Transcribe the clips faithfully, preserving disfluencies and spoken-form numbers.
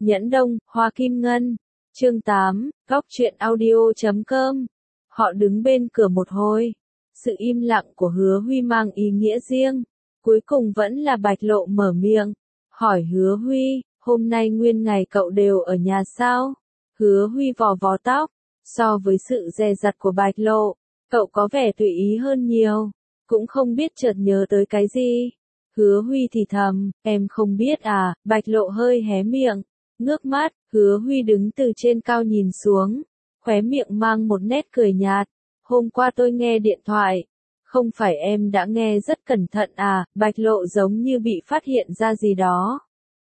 Nhẫn Đông, Hoa Kim Ngân. Chương tám, góc truyện audio chấm com. Họ đứng bên cửa một hồi. Sự im lặng của Hứa Huy mang ý nghĩa riêng. Cuối cùng vẫn là Bạch Lộ mở miệng. Hỏi Hứa Huy, hôm nay nguyên ngày cậu đều ở nhà sao? Hứa Huy vò vò tóc. So với sự dè dặt của Bạch Lộ, cậu có vẻ tùy ý hơn nhiều. Cũng không biết chợt nhớ tới cái gì. Hứa Huy thì thầm, em không biết à, Bạch Lộ hơi hé miệng. Ngước mắt, Hứa Huy đứng từ trên cao nhìn xuống. Khóe miệng mang một nét cười nhạt. Hôm qua tôi nghe điện thoại. Không phải em đã nghe rất cẩn thận à, Bạch Lộ giống như bị phát hiện ra gì đó.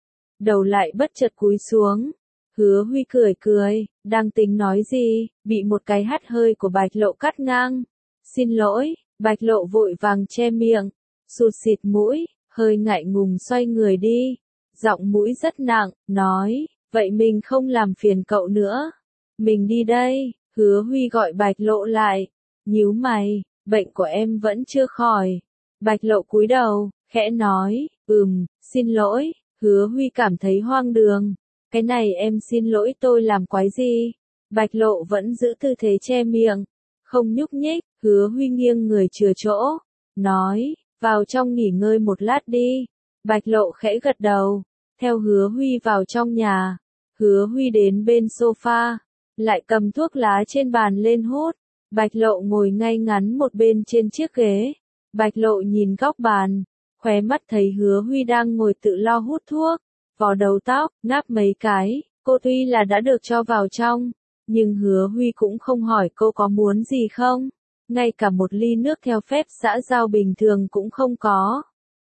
Đầu lại bất chợt cúi xuống. Hứa Huy cười cười, đang tính nói gì, bị một cái hắt hơi của Bạch Lộ cắt ngang. Xin lỗi, Bạch Lộ vội vàng che miệng, sụt xịt mũi, hơi ngại ngùng xoay người đi. Giọng mũi rất nặng, nói, vậy mình không làm phiền cậu nữa. Mình đi đây. Hứa Huy gọi Bạch Lộ lại. Nhíu mày, bệnh của em vẫn chưa khỏi. Bạch Lộ cúi đầu, khẽ nói, ừm, xin lỗi. Hứa Huy cảm thấy hoang đường. Cái này em xin lỗi tôi làm quái gì? Bạch Lộ vẫn giữ tư thế che miệng, không nhúc nhích. Hứa Huy nghiêng người chừa chỗ, nói, vào trong nghỉ ngơi một lát đi. Bạch Lộ khẽ gật đầu, theo Hứa Huy vào trong nhà. Hứa Huy đến bên sofa, lại cầm thuốc lá trên bàn lên hút. Bạch Lộ ngồi ngay ngắn một bên trên chiếc ghế. Bạch Lộ nhìn góc bàn, khóe mắt thấy Hứa Huy đang ngồi tự lo hút thuốc, vò đầu tóc, ngáp mấy cái. Cô tuy là đã được cho vào trong, nhưng Hứa Huy cũng không hỏi cô có muốn gì không. Ngay cả một ly nước theo phép xã giao bình thường cũng không có.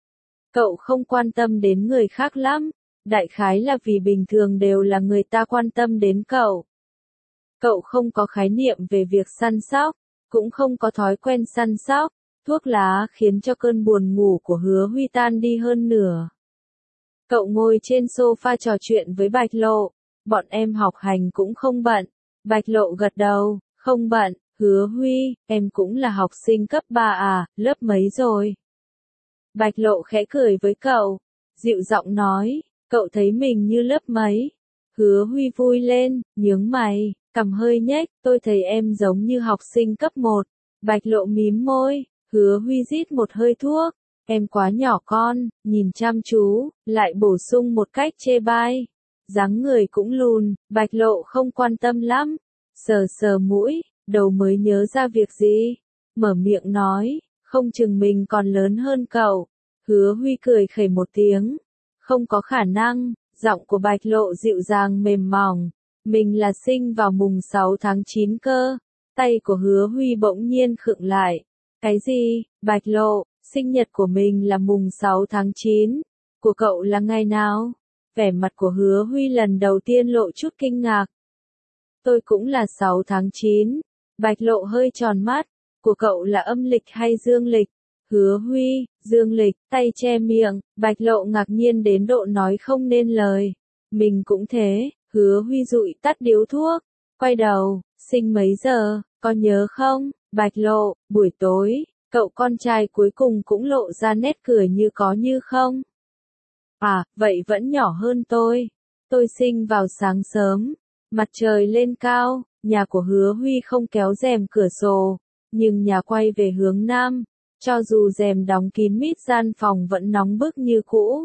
Cậu không quan tâm đến người khác lắm, đại khái là vì bình thường đều là người ta quan tâm đến cậu. Cậu không có khái niệm về việc săn sóc, cũng không có thói quen săn sóc. Thuốc lá khiến cho cơn buồn ngủ của Hứa Huy tan đi hơn nửa. Cậu ngồi trên sofa trò chuyện với Bạch Lộ, bọn em học hành cũng không bận. Bạch Lộ gật đầu, không bận. Hứa Huy, em cũng là học sinh cấp ba à, lớp mấy rồi? Bạch Lộ khẽ cười với cậu, dịu giọng nói, cậu thấy mình như lớp mấy? Hứa Huy vui lên, nhướng mày, cằm hơi nhếch, tôi thấy em giống như học sinh cấp một. Bạch Lộ mím môi. Hứa Huy rít một hơi thuốc, em quá nhỏ con, nhìn chăm chú, lại bổ sung một cách chê bai. Dáng người cũng lùn, Bạch Lộ không quan tâm lắm, sờ sờ mũi, đầu mới nhớ ra việc gì, mở miệng nói, không chừng mình còn lớn hơn cậu. Hứa Huy cười khẩy một tiếng, không có khả năng. Giọng của Bạch Lộ dịu dàng mềm mỏng, mình là sinh vào mùng sáu tháng chín cơ. Tay của Hứa Huy bỗng nhiên khựng lại. Cái gì? Bạch Lộ, sinh nhật của mình là mùng sáu tháng chín, của cậu là ngày nào? Vẻ mặt của Hứa Huy lần đầu tiên lộ chút kinh ngạc. Tôi cũng là sáu tháng chín. Bạch Lộ hơi tròn mắt, của cậu là âm lịch hay dương lịch? Hứa Huy, dương lịch, tay che miệng. Bạch Lộ ngạc nhiên đến độ nói không nên lời. Mình cũng thế. Hứa Huy dụi tắt điếu thuốc, quay đầu, sinh mấy giờ, có nhớ không? Bạch Lộ, buổi tối, cậu con trai cuối cùng cũng lộ ra nét cười như có như không. À, vậy vẫn nhỏ hơn tôi. Tôi sinh vào sáng sớm, mặt trời lên cao. Nhà của Hứa Huy không kéo rèm cửa sổ, nhưng nhà quay về hướng nam. Cho dù rèm đóng kín mít gian phòng vẫn nóng bức như cũ.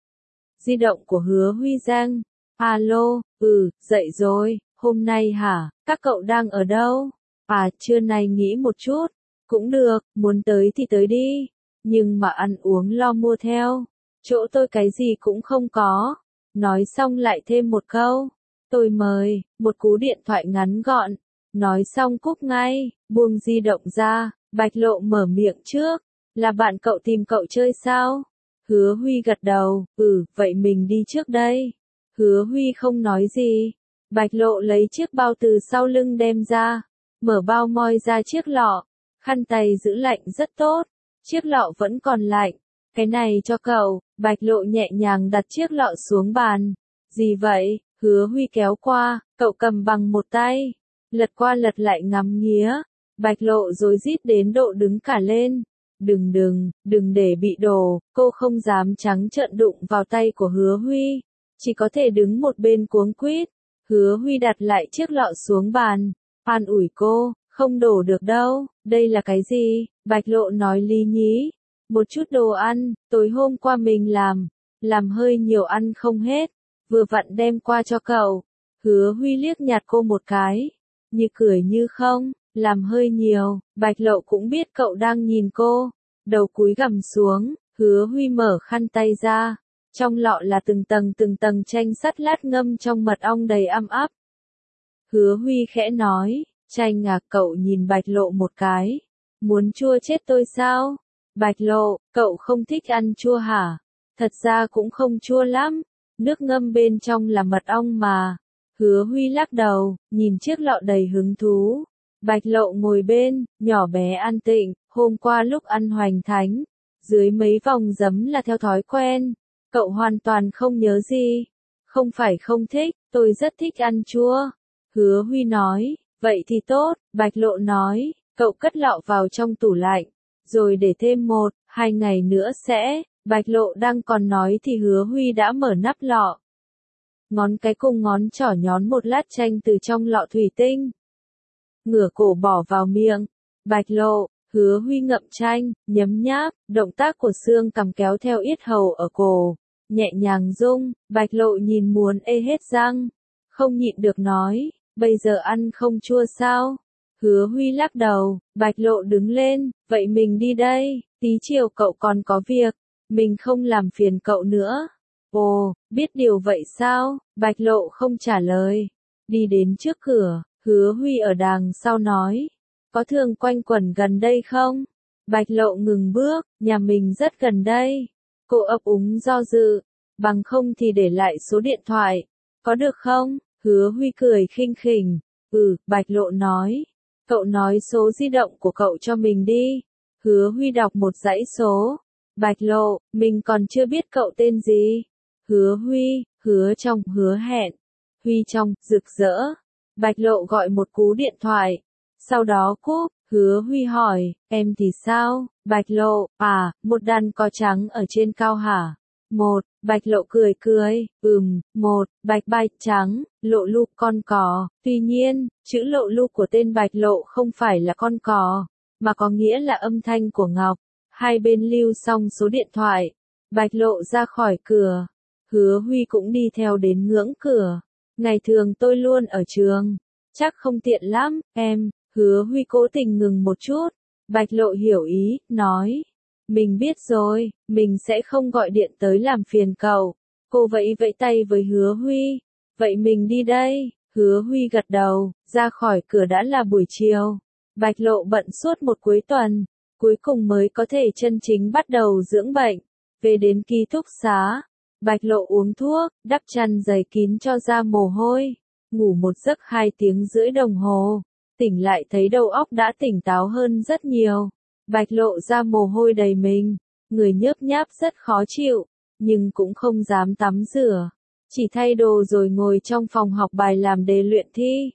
Di động của Hứa Huy reng. Alo, ừ, dậy rồi, hôm nay hả, các cậu đang ở đâu? À, trưa nay nghỉ một chút. Cũng được, muốn tới thì tới đi. Nhưng mà ăn uống lo mua theo. Chỗ tôi cái gì cũng không có. Nói xong lại thêm một câu. Tôi mời, một cú điện thoại ngắn gọn. Nói xong cúp ngay, buông di động ra. Bạch Lộ mở miệng trước. Là bạn cậu tìm cậu chơi sao? Hứa Huy gật đầu, ừ, vậy mình đi trước đây. Hứa Huy không nói gì. Bạch Lộ lấy chiếc bao từ sau lưng đem ra. Mở bao moi ra chiếc lọ. Khăn tay giữ lạnh rất tốt. Chiếc lọ vẫn còn lạnh. Cái này cho cậu. Bạch Lộ nhẹ nhàng đặt chiếc lọ xuống bàn. Gì vậy? Hứa Huy kéo qua. Cậu cầm bằng một tay. Lật qua lật lại ngắm nghía. Bạch Lộ rối rít đến độ đứng cả lên. Đừng đừng, đừng để bị đổ. Cô không dám trắng trợn đụng vào tay của Hứa Huy. chỉ có thể đứng một bên cuống quýt. Hứa Huy đặt lại chiếc lọ xuống bàn, an ủi cô, không đổ được đâu, đây là cái gì? Bạch Lộ nói lý nhí, một chút đồ ăn, tối hôm qua mình làm, làm hơi nhiều ăn không hết, vừa vặn đem qua cho cậu. Hứa Huy liếc nhạt cô một cái, như cười như không, làm hơi nhiều. Bạch Lộ cũng biết cậu đang nhìn cô, đầu cúi gằm xuống. Hứa Huy mở khăn tay ra, trong lọ là từng tầng từng tầng chanh sắt lát ngâm trong mật ong đầy âm áp. Hứa Huy khẽ nói, chanh à? Cậu nhìn Bạch Lộ một cái, muốn chua chết tôi sao? Bạch Lộ, cậu không thích ăn chua hả? Thật ra cũng không chua lắm, nước ngâm bên trong là mật ong mà. Hứa Huy lắc đầu, nhìn chiếc lọ đầy hứng thú. Bạch Lộ ngồi bên, nhỏ bé an tịnh, hôm qua lúc ăn hoành thánh, dưới mấy vòng giấm là theo thói quen, cậu hoàn toàn không nhớ gì. Không phải không thích, tôi rất thích ăn chua. Hứa Huy nói, vậy thì tốt. Bạch Lộ nói, cậu cất lọ vào trong tủ lạnh, rồi để thêm một, hai ngày nữa sẽ. Bạch Lộ đang còn nói thì Hứa Huy đã mở nắp lọ. Ngón cái cùng ngón trỏ nhón một lát chanh từ trong lọ thủy tinh, ngửa cổ bỏ vào miệng. Bạch Lộ, Hứa Huy ngậm chanh, nhấm nháp, động tác của xương cằm kéo theo yết hầu ở cổ, nhẹ nhàng rung. Bạch Lộ nhìn muốn ê hết răng, không nhịn được nói, bây giờ ăn không chua sao? Hứa Huy lắc đầu. Bạch Lộ đứng lên, vậy mình đi đây, tí chiều cậu còn có việc, mình không làm phiền cậu nữa. Ồ, biết điều vậy sao? Bạch Lộ không trả lời, đi đến trước cửa. Hứa Huy ở đằng sau nói, có thường quanh quẩn gần đây không? Bạch Lộ ngừng bước, nhà mình rất gần đây. Cô ấp úng do dự, bằng không thì để lại số điện thoại, có được không? Hứa Huy cười khinh khỉnh, ừ. Bạch Lộ nói, cậu nói số di động của cậu cho mình đi. Hứa Huy đọc một dãy số. Bạch Lộ, mình còn chưa biết cậu tên gì. Hứa Huy, Hứa Trong, Hứa Hẹn, Huy Trong, rực rỡ. Bạch Lộ gọi một cú điện thoại, sau đó cúp. Hứa Huy hỏi, em thì sao? Bạch Lộ, à, một đàn cò trắng ở trên cao hả? Một. Bạch Lộ cười cười, ừm, một. Bạch bạch trắng, lộ lu, con cò. Tuy nhiên, chữ lộ lu của tên Bạch Lộ không phải là con cò, mà có nghĩa là âm thanh của Ngọc. Hai bên lưu xong số điện thoại, Bạch Lộ ra khỏi cửa. Hứa Huy cũng đi theo đến ngưỡng cửa. Ngày thường tôi luôn ở trường, chắc không tiện lắm, em. Hứa Huy cố tình ngừng một chút. Bạch Lộ hiểu ý, nói, mình biết rồi, mình sẽ không gọi điện tới làm phiền cậu. Cô vẫy vẫy tay với Hứa Huy, vậy mình đi đây. Hứa Huy gật đầu, ra khỏi cửa đã là buổi chiều. Bạch Lộ bận suốt một cuối tuần, cuối cùng mới có thể chân chính bắt đầu dưỡng bệnh. Về đến ký túc xá, Bạch Lộ uống thuốc, đắp chăn dày kín cho ra mồ hôi, ngủ một giấc hai tiếng rưỡi đồng hồ. Tỉnh lại thấy đầu óc đã tỉnh táo hơn rất nhiều. Bạch Lộ ra mồ hôi đầy mình, người nhớp nháp rất khó chịu, nhưng cũng không dám tắm rửa, chỉ thay đồ rồi ngồi trong phòng học bài làm đề luyện thi.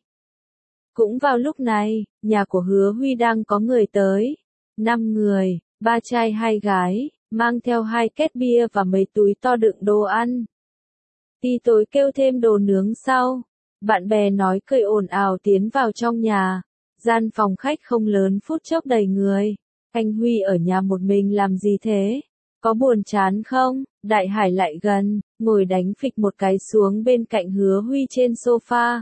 Cũng vào lúc này, nhà của Hứa Huy đang có người tới. Năm người, ba trai hai gái, mang theo hai két bia và mấy túi to đựng đồ ăn. Tí tối kêu thêm đồ nướng sau. Bạn bè nói cười ồn ào tiến vào trong nhà. Gian phòng khách không lớn phút chốc đầy người. Anh Huy ở nhà một mình làm gì thế? Có buồn chán không? Đại Hải lại gần, ngồi đánh phịch một cái xuống bên cạnh Hứa Huy trên sofa.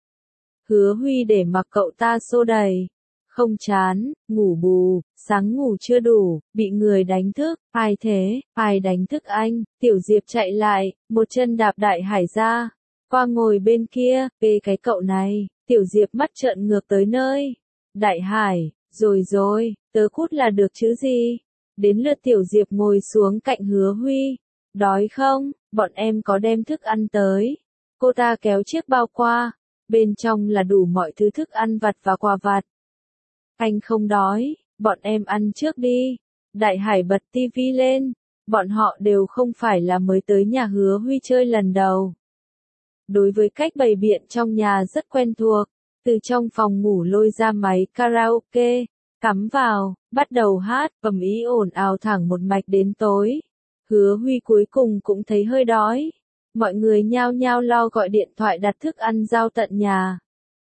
Hứa Huy để mặc cậu ta xô đẩy. Không chán, ngủ bù, sáng ngủ chưa đủ, bị người đánh thức. Ai thế? Ai đánh thức anh? Tiểu Diệp chạy lại, một chân đạp Đại Hải ra. Qua ngồi bên kia, về cái cậu này. Tiểu Diệp mắt trợn ngược tới nơi. Đại Hải, rồi rồi, tớ cút là được chứ gì? Đến lượt Tiểu Diệp ngồi xuống cạnh Hứa Huy. Đói không? Bọn em có đem thức ăn tới. Cô ta kéo chiếc bao qua. Bên trong là đủ mọi thứ thức ăn vặt và quà vặt. Anh không đói, bọn em ăn trước đi. Đại Hải bật tivi lên. Bọn họ đều không phải là mới tới nhà Hứa Huy chơi lần đầu. Đối với cách bày biện trong nhà rất quen thuộc. Từ trong phòng ngủ lôi ra máy karaoke, cắm vào, bắt đầu hát, ầm ĩ ồn ào thẳng một mạch đến tối. Hứa Huy cuối cùng cũng thấy hơi đói. Mọi người nhao nhao lo gọi điện thoại đặt thức ăn giao tận nhà.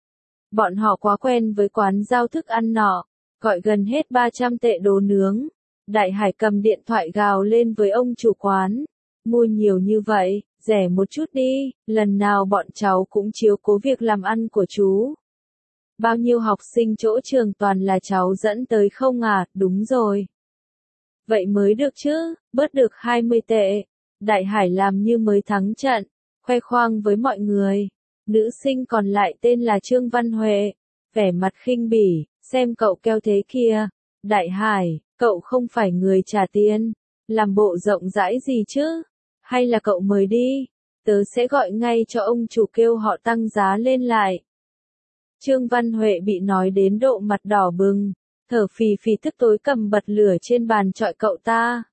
Bọn họ quá quen với quán giao thức ăn nọ, gọi gần hết ba trăm tệ đồ nướng. Đại Hải cầm điện thoại gào lên với ông chủ quán. Mua nhiều như vậy, rẻ một chút đi, lần nào bọn cháu cũng chiếu cố việc làm ăn của chú. Bao nhiêu học sinh chỗ trường toàn là cháu dẫn tới không à, đúng rồi. Vậy mới được chứ, bớt được hai mươi tệ. Đại Hải làm như mới thắng trận, khoe khoang với mọi người. Nữ sinh còn lại tên là Trương Văn Huệ, vẻ mặt khinh bỉ, xem cậu keo thế kia. Đại Hải, cậu không phải người trả tiền, làm bộ rộng rãi gì chứ? Hay là cậu mời đi, tớ sẽ gọi ngay cho ông chủ kêu họ tăng giá lên lại. Trương Văn Huệ bị nói đến độ mặt đỏ bừng, thở phì phì tức tối cầm bật lửa trên bàn chọi cậu ta.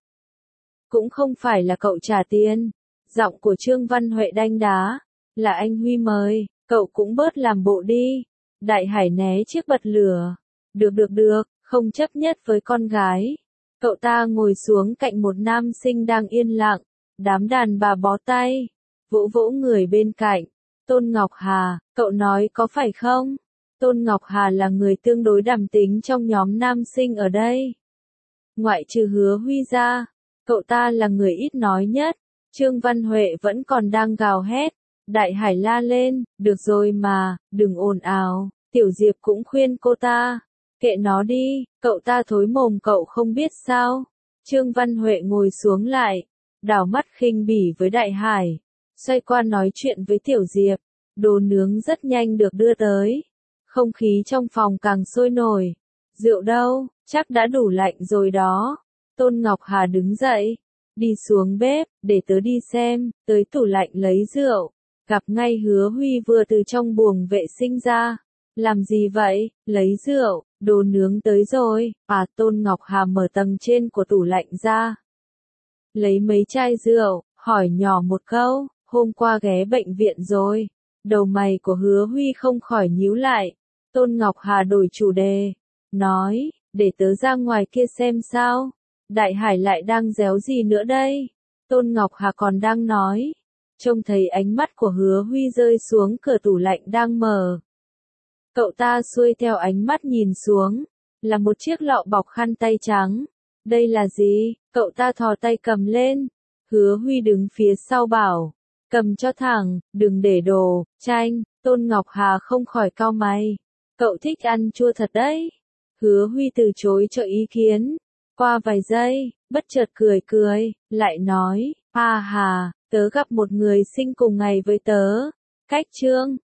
Cũng không phải là cậu trả tiền, giọng của Trương Văn Huệ đanh đá, là anh Huy mời, cậu cũng bớt làm bộ đi. Đại Hải né chiếc bật lửa, được được được, không chấp nhất với con gái. Cậu ta ngồi xuống cạnh một nam sinh đang yên lặng, đám đàn bà bó tay, vỗ vỗ người bên cạnh. Tôn Ngọc Hà, cậu nói có phải không? Tôn Ngọc Hà là người tương đối đàm tính trong nhóm nam sinh ở đây. Ngoại trừ Hứa Huy ra, cậu ta là người ít nói nhất. Trương Văn Huệ vẫn còn đang gào hét. Đại Hải la lên, được rồi mà, đừng ồn ào. Tiểu Diệp cũng khuyên cô ta, kệ nó đi, cậu ta thối mồm cậu không biết sao. Trương Văn Huệ ngồi xuống lại, đảo mắt khinh bỉ với Đại Hải, xoay qua nói chuyện với Tiểu Diệp. Đồ nướng rất nhanh được đưa tới. Không khí trong phòng càng sôi nổi. Rượu đâu, chắc đã đủ lạnh rồi đó. Tôn Ngọc Hà đứng dậy, đi xuống bếp, để tớ đi xem, tới tủ lạnh lấy rượu. Gặp ngay Hứa Huy vừa từ trong buồng vệ sinh ra. Làm gì vậy, lấy rượu, đồ nướng tới rồi. À, Tôn Ngọc Hà mở tầng trên của tủ lạnh ra. Lấy mấy chai rượu, hỏi nhỏ một câu, hôm qua ghé bệnh viện rồi. Đầu mày của Hứa Huy không khỏi nhíu lại. Tôn Ngọc Hà đổi chủ đề, nói, để tớ ra ngoài kia xem sao. Đại Hải lại đang réo gì nữa đây? Tôn Ngọc Hà còn đang nói, trông thấy ánh mắt của Hứa Huy rơi xuống cửa tủ lạnh đang mở. Cậu ta xuôi theo ánh mắt nhìn xuống, là một chiếc lọ bọc khăn tay trắng. Đây là gì? Cậu ta thò tay cầm lên. Hứa Huy đứng phía sau bảo, cầm cho thẳng, đừng để đồ, chanh. Tôn Ngọc Hà không khỏi cau mày. Cậu thích ăn chua thật đấy. Hứa Huy từ chối cho ý kiến. Qua vài giây, bất chợt cười cười, lại nói, ha hà, tớ gặp một người sinh cùng ngày với tớ. Cách Trương,